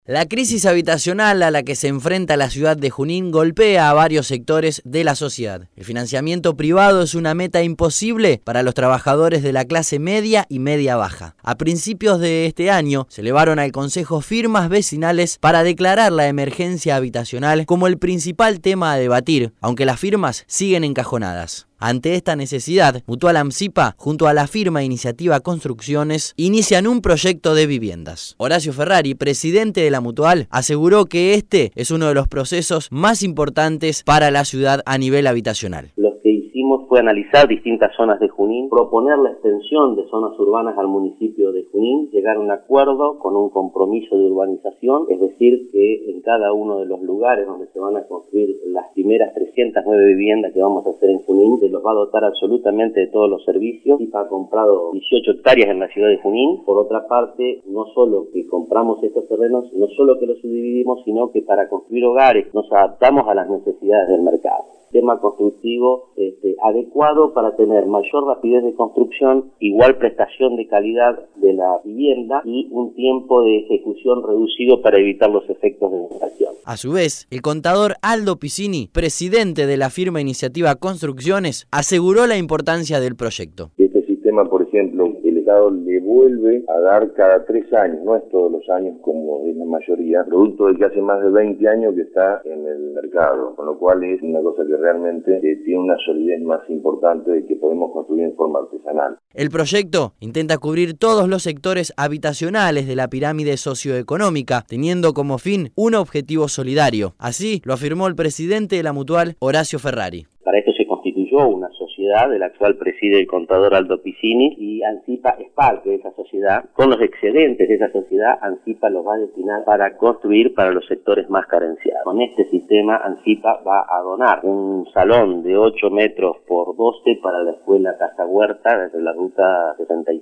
La crisis habitacional a la que se enfrenta la ciudad de Junín golpea a varios sectores de la sociedad. El financiamiento privado es una meta imposible para los trabajadores de la clase media y media baja. A principios de este año se elevaron al Consejo firmas vecinales para declarar la emergencia habitacional como el principal tema a debatir, aunque las firmas siguen encajonadas. Ante esta necesidad, Mutual AMSIPA, junto a la firma Iniciativa Construcciones, inician un proyecto de viviendas. Horacio Ferrari, presidente de la Mutual, aseguró que este es uno de los procesos más importantes para la ciudad a nivel habitacional. Lo que hicimos fue analizar distintas zonas de Junín, proponer la extensión de zonas urbanas al municipio de Junín, llegar a un acuerdo con un compromiso de urbanización, es decir, que en cada uno de los lugares donde se van a construir las primeras 309 viviendas que vamos a hacer en Junín, se los va a dotar absolutamente de todos los servicios. IPA ha comprado 18 hectáreas en la ciudad de Junín. Por otra parte, no solo que compramos estos terrenos, no solo que los subdividimos, sino que para construir hogares nos adaptamos a las necesidades del mercado. Tema constructivo adecuado para tener mayor rapidez de construcción, igual prestación de calidad de la vivienda y un tiempo de ejecución reducido para evitar los efectos de inflación. A su vez, el contador Aldo Piscini, presidente de la firma Iniciativa Construcciones, aseguró la importancia del proyecto. Este sistema, por ejemplo, el Estado le vuelve a dar cada 3 años, no es todos los años como es la mayoría, producto de que hace más de 20 años que está en el mercado, con lo cual es una cosa que realmente tiene una solidez más importante de que podemos construir en forma artesanal. El proyecto intenta cubrir todos los sectores habitacionales de la pirámide socioeconómica, teniendo como fin un objetivo solidario. Así lo afirmó el presidente de la Mutual, Horacio Ferrari. Para esto se constituyó una sociedad de la cual preside el contador Aldo Piscini y AMSIPA es parte de esa sociedad. Con los excedentes de esa sociedad, AMSIPA los va a destinar para construir para los sectores más carenciados. Con este sistema, AMSIPA va a donar un salón de 8 metros por 12 para la escuela Casa Huerta, desde la ruta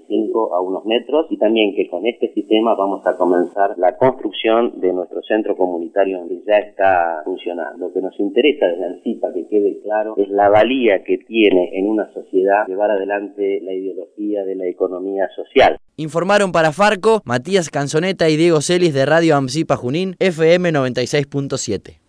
65 a unos metros, y también que con este sistema vamos a comenzar la construcción de nuestro centro comunitario que ya está funcionando. Lo que nos interesa desde AMSIPA, que quede claro, es la valía que tiene en una sociedad llevar adelante la ideología de la economía social. Informaron para Farco Matías Canzoneta y Diego Celis de Radio AMSIPA Junín, FM 96.7.